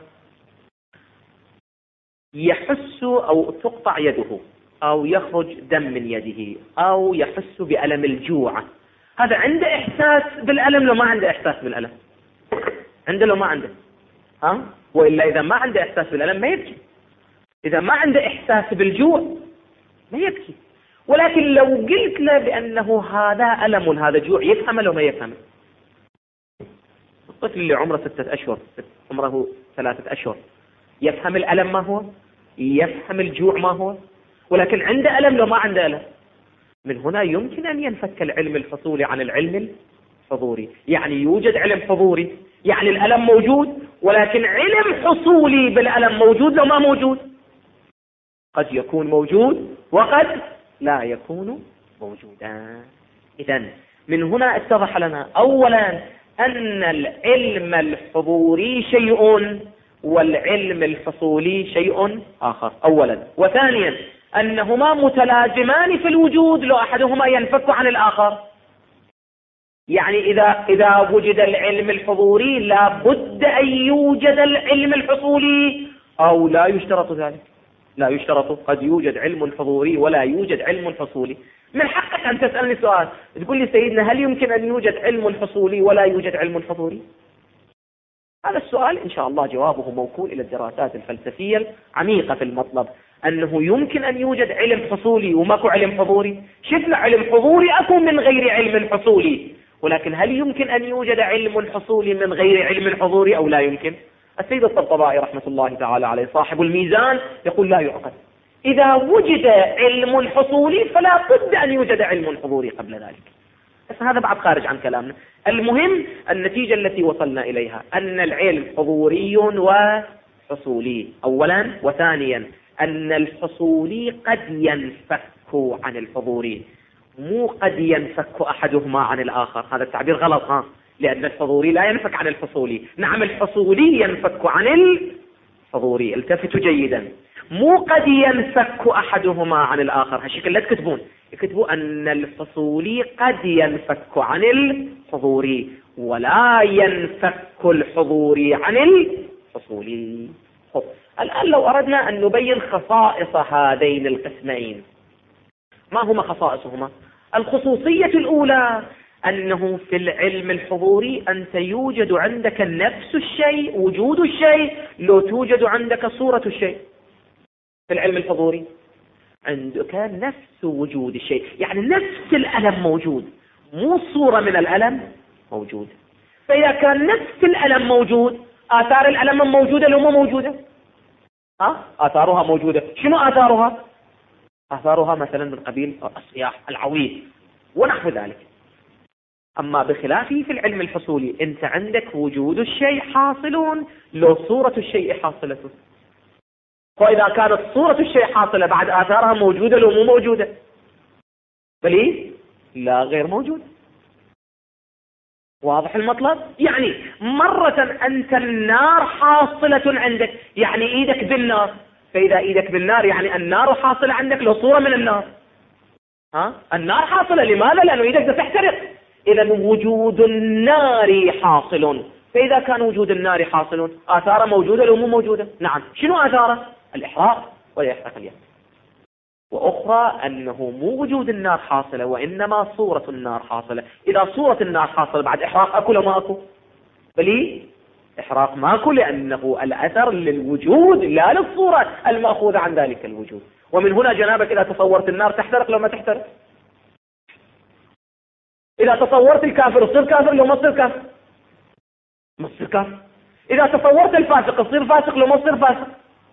يحس أو تقطع يده أو يخرج دم من يده أو يحس بألم الجوع، هذا عنده إحساس بالألم لو ما عنده إحساس بالألم؟ عنده لو ما عنده؟ وإلا إذا ما عنده إحساس بالألم ما يبكي، إذا ما عنده إحساس بالجوع ما يبكي. ولكن لو قلت له بأنه هذا ألم هذا جوع، يفهم لو ما يفهم؟ الطفل اللي عمره 6 أشهر عمره 3 أشهر يفهم الألم ما هو، يفهم الجوع ما هو، ولكن عنده ألم لو ما عنده ألم. من هنا يمكن أن ينفك العلم الحصولي عن العلم الحضوري. يعني يوجد علم حضوري، يعني الألم موجود، ولكن علم حصولي بالألم موجود لو ما موجود. قد يكون موجود وقد لا يكون موجودا. إذن من هنا اتضح لنا أولا أن العلم الحضوري شيء والعلم الحصولي شيء آخر أولا، وثانيا أنهما متلازمان في الوجود، لو أحدهما ينفك عن الآخر. يعني إذا وجد العلم الحضوري لا بد أن يوجد العلم الحصولي، أو لا يشترط ذلك؟ لا يشترط، قد يوجد علم حضوري ولا يوجد علم حصولي. من حقك أن تسألني سؤال تقول لي سيدنا هل يمكن أن يوجد علم حصولي ولا يوجد علم حضوري؟ هذا السؤال إن شاء الله جوابه موكول إلى الدراسات الفلسفية العميقة في المطلب، أنه يمكن أن يوجد علم حصولي وماكو علم حضوري. شفنا علم حضوري أكو من غير علم حصولي، ولكن هل يمكن أن يوجد علم حصولي من غير علم حضوري أو لا يمكن؟ السيد الطبطبائي رحمة الله تعالى عليه صاحب الميزان يقول لا يعقل. إذا وجد علم حصولي فلا بد أن يوجد علم حضوري قبل ذلك. بس هذا بعد خارج عن كلامنا. المهم النتيجة التي وصلنا إليها أن العلم حضوري وحصولي أولا، وثانيا أن الحصولي قد ينفك عن الحضوري، مو قد ينفك أحدهما عن الآخر. هذا التعبير غلط لأن الحضوري لا ينفك عن الحصولي. نعم الحصولي ينفك عن الحضوري، التفتوا جيدا، مو قد ينفك أحدهما عن الآخر. هالشكل لا تكتبون، يكتبوا أن الحصولي قد ينفك عن الحضوري ولا ينفك الحضوري عن الحصولي. الآن لو أردنا أن نبين خصائص هذين القسمين، ما هما خصائصهما؟ الخصوصية الأولى أنه في العلم الحضوري أنت يوجد عندك نفس الشيء، وجود الشيء، لو توجد عندك صورة الشيء. في العلم الحضوري عندك نفس وجود الشيء، يعني نفس الألم موجود، مو صورة من الألم موجود. فإذا كان نفس الألم موجود آثار الألم موجودة لو مو موجودة؟ آثارها موجودة. شنو آثارها؟ آثارها مثلا من قبيل الصياح، العويل ونحو ذلك. أما بخلافه في العلم الحصولي أنت عندك وجود الشيء حاصل لو صورة الشيء حاصلة، فإذا كانت صورة الشيء حاصلة بعد آثارها موجودة لو مو موجودة؟ بل لا، غير موجود. واضح المطلب؟ يعني مرة أنت النار حاصلة عندك، يعني إيدك بالنار، فإذا إيدك بالنار يعني النار حاصلة عندك لو صورة من النار. النار حاصلة، لماذا؟ لأنه إيدك تحترق. إذا وجود النار حاصل، فإذا كان وجود النار حاصل آثاره موجودة لو مو موجودة؟ نعم. شنو آثاره؟ الإحراق، ولا يحرق اليد. وأخرى أنه مو وجود النار حاصلة وإنما صورة النار حاصلة. إذا صورة النار حاصلة بعد إحراق أكو ما أكو؟ بل إحراق ماكو، لأنه الأثر للوجود لا للصورة المأخوذة عن ذلك الوجود. ومن هنا جنابك إذا تصورت النار تحترق لو ما تحترق؟ إذا تصورت الكافر تصير كافر لو ما تصير كافر؟ ما تصير كافر. إذا تصورت الفاسق تصير فاسق لو ما تصير فاسق؟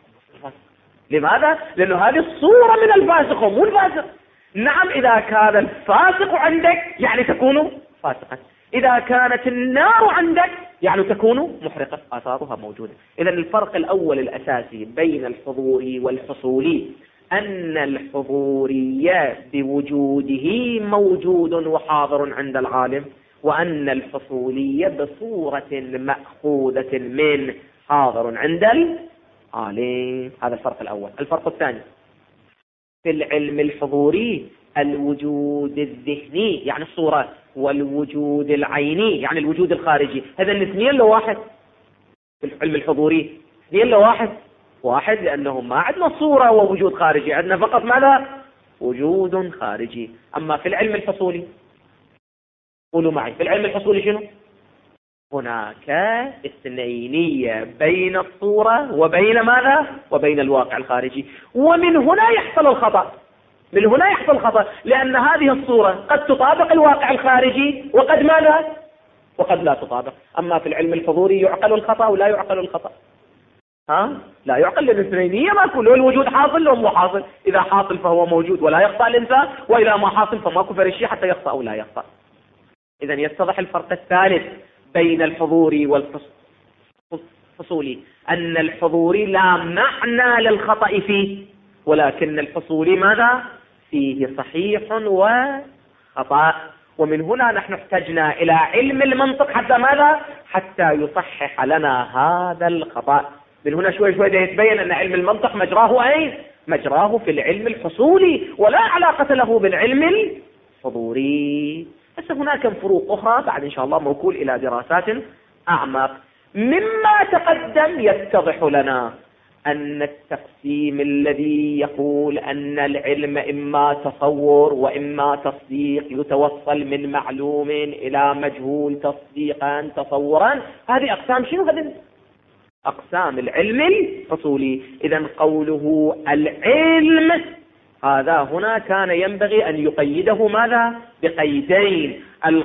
لماذا؟ لأنه هذه الصورة من الفاسق ومو الفاسق. نعم، إذا كان الفاسق عندك يعني تكون فاسقا، إذا كانت النار عندك يعني تكون محرقة، آثارها موجودة. إذا الفرق الأول الأساسي بين الحضوري والحصولي أن الحضوري بوجوده موجود وحاضر عند العالم، وأن الحصولي بصورة مأخوذة من حاضر عند العالم. هذا الفرق الأول. الفرق الثاني في العلم الحضوري الوجود الذهني يعني الصورة، والوجود العيني يعني الوجود الخارجي. هذا الاثنين لو واحد. في العلم الحضوري اثنين لو واحد، واحد لأنه ما عندنا صورة ووجود خارجي، عندنا فقط ماذا؟ وجود خارجي. أما في العلم الحصولي، قولوا معي، في العلم الحصولي شنو؟ هناك اثنينية بين الصورة وبين ماذا؟ وبين الواقع الخارجي. ومن هنا يحصل الخطأ، من هنا يحصل الخطأ، لأن هذه الصورة قد تطابق الواقع الخارجي وقد ماذا؟ وقد لا تطابق. أما في العلم الحضوري يعقل الخطأ ولا يعقل الخطأ؟ لا يعقل، لأن الاثنينية ماكو، لو الوجود حاصل لو مو حاصل. إذا حاصل فهو موجود ولا يخطأ الإنسان، وإذا ما حاصل فماكو فرشي حتى يخطأ أو لا يخطأ. إذن يتضح الفرق الثالث بين الحضوري والحصولي، أن الحضوري لا معنى للخطأ فيه، ولكن الحصولي ماذا؟ فيه صحيح وخطأ. ومن هنا نحن احتجنا إلى علم المنطق حتى ماذا؟ حتى يصحح لنا هذا الخطأ. من هنا شوي شوي يتبين أن علم المنطق مجراه أين؟ مجراه في العلم الحصولي ولا علاقة له بالعلم الحضوري. بس هناك فروق أخرى بعد إن شاء الله موكول إلى دراسات أعمق. مما تقدم يتضح لنا أن التقسيم الذي يقول أن العلم إما تصور وإما تصديق، يتوصل من معلوم إلى مجهول تصديقا تصورا، هذه أقسام شنو؟ هذه أقسام العلم الحصولي. إذن قوله العلم هذا هنا كان ينبغي أن يقيده ماذا؟ بقيدين.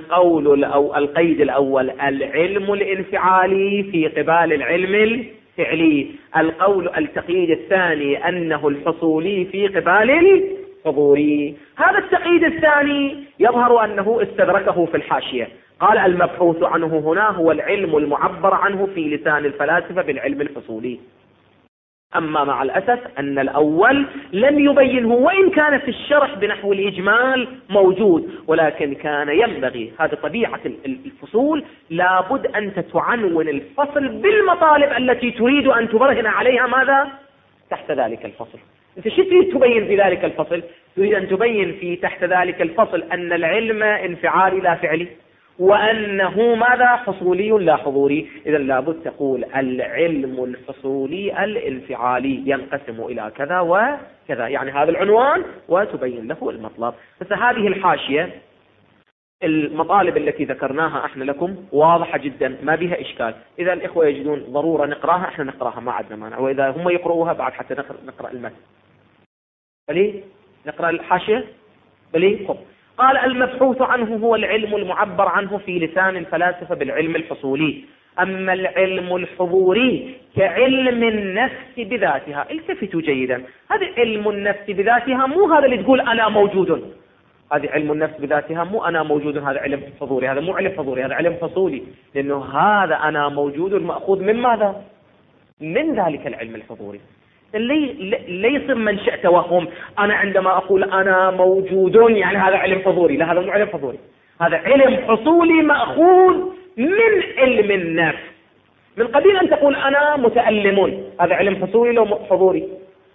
القيد الأول العلم الانفعالي في قبال العلم الفعلي. التقييد الثاني أنه الحصولي في قبال الحضوري. هذا التقييد الثاني يظهر أنه استدركه في الحاشية. قال المبحوث عنه هنا هو العلم المعبر عنه في لسان الفلاسفة بالعلم الحصولي. أما مع الأسف أن الأول لم يبينه، وإن كان في الشرح بنحو الإجمال موجود، ولكن كان ينبغي، هذا طبيعة الفصول، لابد أن تعنون الفصل بالمطالب التي تريد أن تبرهن عليها ماذا؟ تحت ذلك الفصل. أنت شو تريد تبين في ذلك الفصل؟ تريد أن تبين في تحت ذلك الفصل أن العلم انفعالي لا فعلي، وأنه ماذا؟ حصولي لا حضوري. إذا لابد تقول العلم الحصولي الانفعالي ينقسم إلى كذا وكذا، يعني هذا العنوان وتبين له المطلب. بس هذه الحاشية المطالب التي ذكرناها احنا لكم واضحة جدا ما بها إشكال. إذا الإخوة يجدون ضرورة نقراها احنا نقراها ما عندنا مانع، وإذا هم يقرؤوها بعد حتى نقرأ المتن. بلي نقرأ الحاشية بلي. قال المبحوث عنه هو العلم المعبر عنه في لسان الفلاسفة بالعلم الحصولي. أما العلم الحضوري كعلم النفس بذاتها، التفتوا جيدا، هذا علم النفس بذاتها مو هذا اللي تقول أنا موجود، هذه علم النفس بذاتها مو أنا موجود، هذا علم حضوري، هذا مو علم حضوري، هذا علم حصولي، لأنه هذا أنا موجود مأخوذ من ماذا؟ من ذلك العلم الحضوري. اللي يصير منشأ توهم، أنا عندما أقول أنا موجود يعني هذا علم حضوري، لا هذا مو علم حضوري، هذا علم حصولي مأخوذ من علم النفس. من قبيل أن تقول أنا متألم، هذا علم حصولي لو حضوري؟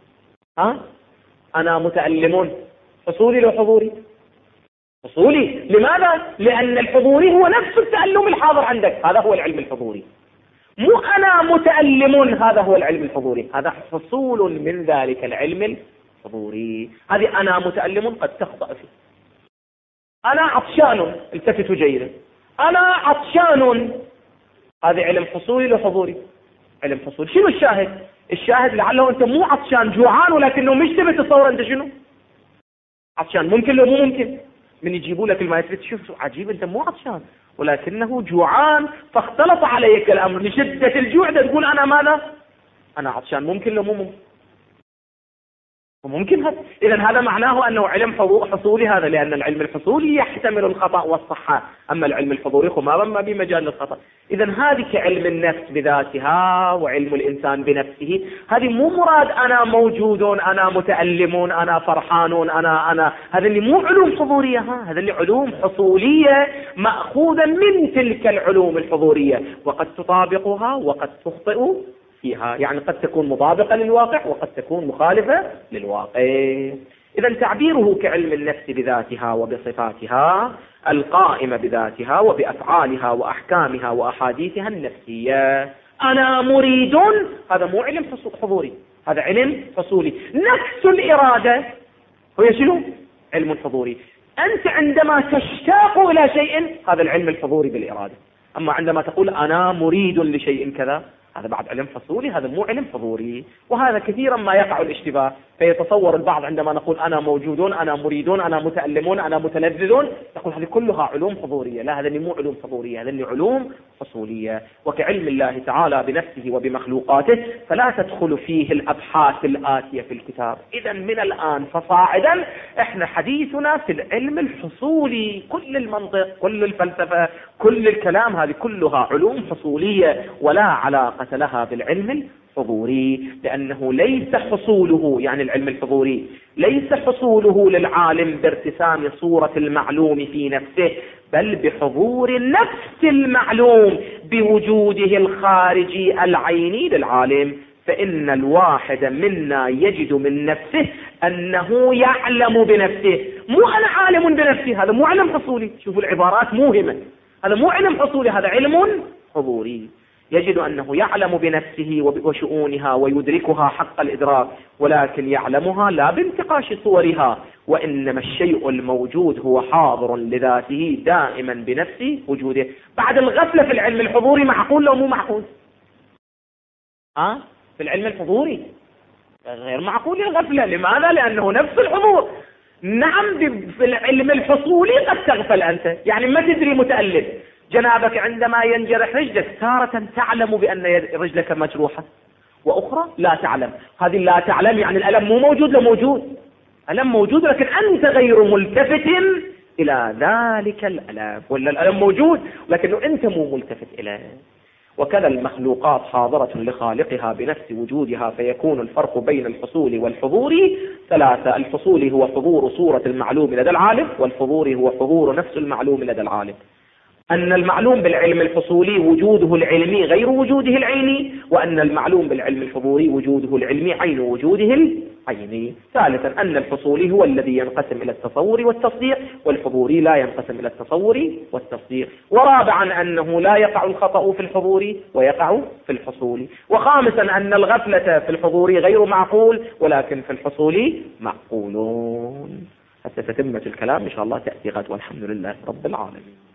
أنا متألم حصولي لو حضوري؟ حصولي. لماذا؟ لأن الحضوري هو نفس التألم الحاضر عندك، هذا هو العلم الحضوري. مو أنا متألم هذا هو العلم الحضوري، هذا حصول من ذلك العلم الحضوري. هذه أنا متألم قد تخطأ فيه. أنا عطشان، التفتوا جيدا، أنا عطشان، هذا علم حصولي لو حضوري؟ علم حصولي. شنو الشاهد؟ الشاهد لعله أنت مو عطشان، جوعان، ولكنه مش تبي تتصور أنت شنو؟ عطشان. ممكن لو مو ممكن؟ من يجيبوا لك الماء تشوف عجيب أنت مو عطشان ولكنه جوعان، فاختلط عليك الأمر لشدة الجوع تقول أنا ماذا؟ أنا عطشان. ممكن لو مو ممكن؟ وممكن هذا. إذن هذا معناه أنه علم حصولي، هذا لأن العلم الحصولي يحتمل الخطأ والصحة، أما العلم الحضوري ما بمجال للخطأ. إذن هذه كعلم النفس بذاتها وعلم الإنسان بنفسه، هذه مو مراد أنا موجود، أنا متألم، أنا فرحان، أنا هذا اللي مو علوم حضورية، هذا اللي علوم حصولية مأخوذة من تلك العلوم الحضورية، وقد تطابقها وقد تخطئ فيها، يعني قد تكون مطابقة للواقع وقد تكون مخالفة للواقع. إذن تعبيره كعلم النفس بذاتها وبصفاتها القائمة بذاتها وبأفعالها وأحكامها وأحاديثها النفسية. أنا مريد، هذا مو علم حضوري، هذا علم حصولي. نفس الإرادة هي شنو؟ علم حضوري. أنت عندما تشتاق إلى شيء، هذا العلم الحضوري بالإرادة. أما عندما تقول أنا مريد لشيء كذا، هذا بعد علم حصولي، هذا مو علم حضوري. وهذا كثيرا ما يقع الاشتباه، فيتصور البعض عندما نقول أنا موجودون، أنا مريدون، أنا متألمون، أنا متلذذون، تقول هذه كلها علوم حضورية. لا، هذا مو علوم حضورية، هذا علوم حصولية. وكعلم الله تعالى بنفسه وبمخلوقاته فلا تدخل فيه الأبحاث الآتية في الكتاب. إذا من الآن فصاعدا احنا حديثنا في العلم الحصولي، كل المنطق، كل الفلسفة، كل الكلام، هذه كلها علوم حصولية ولا علاقة لها بالعلم الحضوري، لأنه ليس حصوله، يعني العلم الحضوري ليس حصوله للعالم بارتسام صورة المعلوم في نفسه، بل بحضور نفس المعلوم بوجوده الخارجي العيني للعالم. فإن الواحد منا يجد من نفسه أنه يعلم بنفسه، مو أنا عالم بنفسه، هذا مو علم حصولي. شوفوا العبارات موهمة، هذا مو علم حصولي، هذا علم حضوري. يجد أنه يعلم بنفسه وشؤونها ويدركها حق الإدراك، ولكن يعلمها لا بانتقاش صورها، وإنما الشيء الموجود هو حاضر لذاته دائما بنفس وجوده. بعد الغفلة في العلم الحضوري معقول لو مو معقول؟ في العلم الحضوري غير معقول الغفلة. لماذا؟ لأنه نفس الحضور. نعم في العلم الحصولي قد تغفل أنت، يعني ما تدري متألم جنابك عندما ينجرح رجلك، تارة تعلم بأن رجلك مجروحة وأخرى لا تعلم. هذه لا تعلم يعني الألم مو موجود، لا موجود، ألم موجود لكن أنت غير ملتفت إلى ذلك الألم، ولا الألم موجود لكنه أنت مو ملتفت إليه. وكذا المخلوقات حاضرة لخالقها بنفس وجودها، فيكون الفرق بين الحصول والحضور ثلاثة. الحصول هو حضور صورة المعلوم لدى العالم، والحضور هو حضور نفس المعلوم لدى العالم. أن المعلوم بالعلم الحصولي وجوده العلمي غير وجوده العيني، وأن المعلوم بالعلم الحضوري وجوده العلمي عين وجوده العيني. ثالثا أن الحصولي هو الذي ينقسم إلى التصور والتصديق، والحضوري لا ينقسم إلى التصور والتصديق. ورابعا أنه لا يقع الخطأ في الحضور ويقع في الحصول. وخامسا أن الغفلة في الحضور غير معقول، ولكن في الحصول معقولون. حتى تتمة الكلام إن شاء الله تأتي غد، والحمد لله رب العالمين.